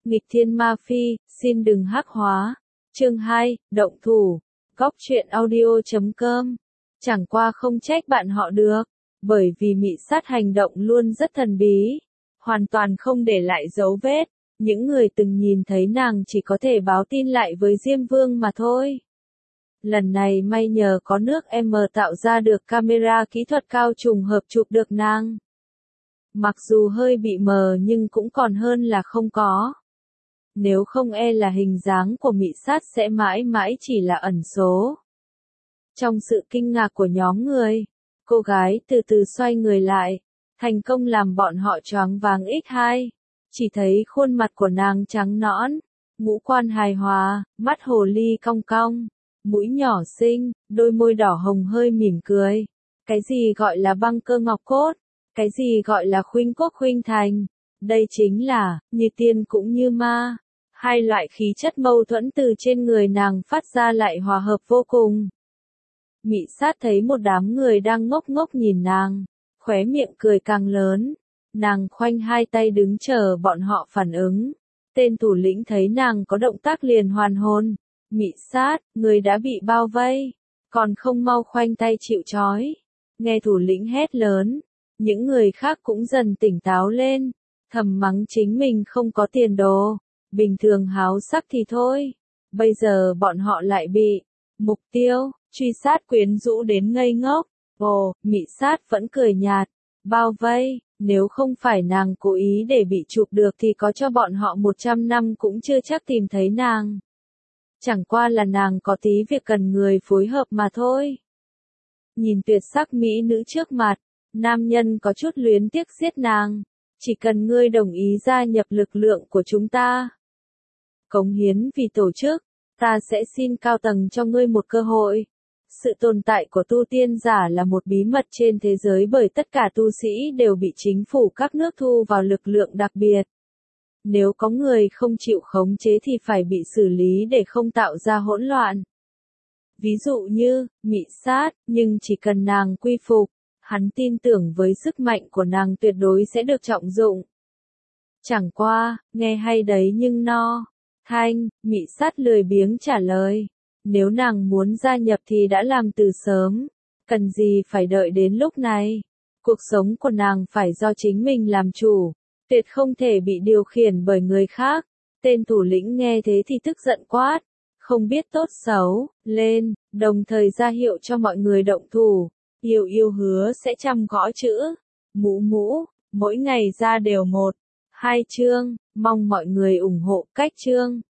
Nghịch thiên ma phi, xin đừng hắc hóa. Chương 2, động thủ. Góc truyện audio.com. Chẳng qua không trách bạn họ được, bởi vì mị sát hành động luôn rất thần bí, hoàn toàn không để lại dấu vết. Những người từng nhìn thấy nàng chỉ có thể báo tin lại với Diêm Vương mà thôi. Lần này may nhờ có nước M tạo ra được camera kỹ thuật cao trùng hợp chụp được nàng. Mặc dù hơi bị mờ nhưng cũng còn hơn là không có. Nếu không là hình dáng của mị sát sẽ mãi mãi chỉ là ẩn số. Trong sự kinh ngạc của nhóm người, cô gái từ từ xoay người lại, thành công làm bọn họ choáng váng x2. Chỉ thấy khuôn mặt của nàng trắng nõn, ngũ quan hài hòa, mắt hồ ly cong cong, mũi nhỏ xinh, đôi môi đỏ hồng hơi mỉm cười. Cái gì gọi là băng cơ ngọc cốt? Cái gì gọi là khuynh quốc khuynh thành? Đây chính là, như tiên cũng như ma. Hai loại khí chất mâu thuẫn từ trên người nàng phát ra lại hòa hợp vô cùng. Mị sát thấy một đám người đang ngốc ngốc nhìn nàng, khóe miệng cười càng lớn. Nàng khoanh hai tay đứng chờ bọn họ phản ứng. Tên thủ lĩnh thấy nàng có động tác liền hoàn hồn. Mị sát, người đã bị bao vây, còn không mau khoanh tay chịu trói. Nghe thủ lĩnh hét lớn, những người khác cũng dần tỉnh táo lên, thầm mắng chính mình không có tiền đồ. Bình thường háo sắc thì thôi, bây giờ bọn họ lại bị mục tiêu truy sát quyến rũ đến ngây ngốc. Ồ, mị sát vẫn cười nhạt, bao vây, nếu không phải nàng cố ý để bị chụp được thì có cho bọn họ 100 năm cũng chưa chắc tìm thấy nàng. Chẳng qua là nàng có tí việc cần người phối hợp mà thôi. Nhìn tuyệt sắc mỹ nữ trước mặt, nam nhân có chút luyến tiếc giết nàng. Chỉ cần ngươi đồng ý gia nhập lực lượng của chúng ta, cống hiến vì tổ chức, ta sẽ xin cao tầng cho ngươi một cơ hội. Sự tồn tại của tu tiên giả là một bí mật trên thế giới bởi tất cả tu sĩ đều bị chính phủ các nước thu vào lực lượng đặc biệt. Nếu có người không chịu khống chế thì phải bị xử lý để không tạo ra hỗn loạn. Ví dụ như, mị sát, nhưng chỉ cần nàng quy phục, hắn tin tưởng với sức mạnh của nàng tuyệt đối sẽ được trọng dụng. Chẳng qua, nghe hay đấy nhưng no. Thanh, mị sát lười biếng trả lời. Nếu nàng muốn gia nhập thì đã làm từ sớm. Cần gì phải đợi đến lúc này. Cuộc sống của nàng phải do chính mình làm chủ. Tuyệt không thể bị điều khiển bởi người khác. Tên thủ lĩnh nghe thế thì tức giận quát. Không biết tốt xấu, lên, đồng thời ra hiệu cho mọi người động thủ. Yêu hứa sẽ chăm gõ chữ. Mũ, mỗi ngày ra đều 1, 2 chương, mong mọi người ủng hộ cách chương.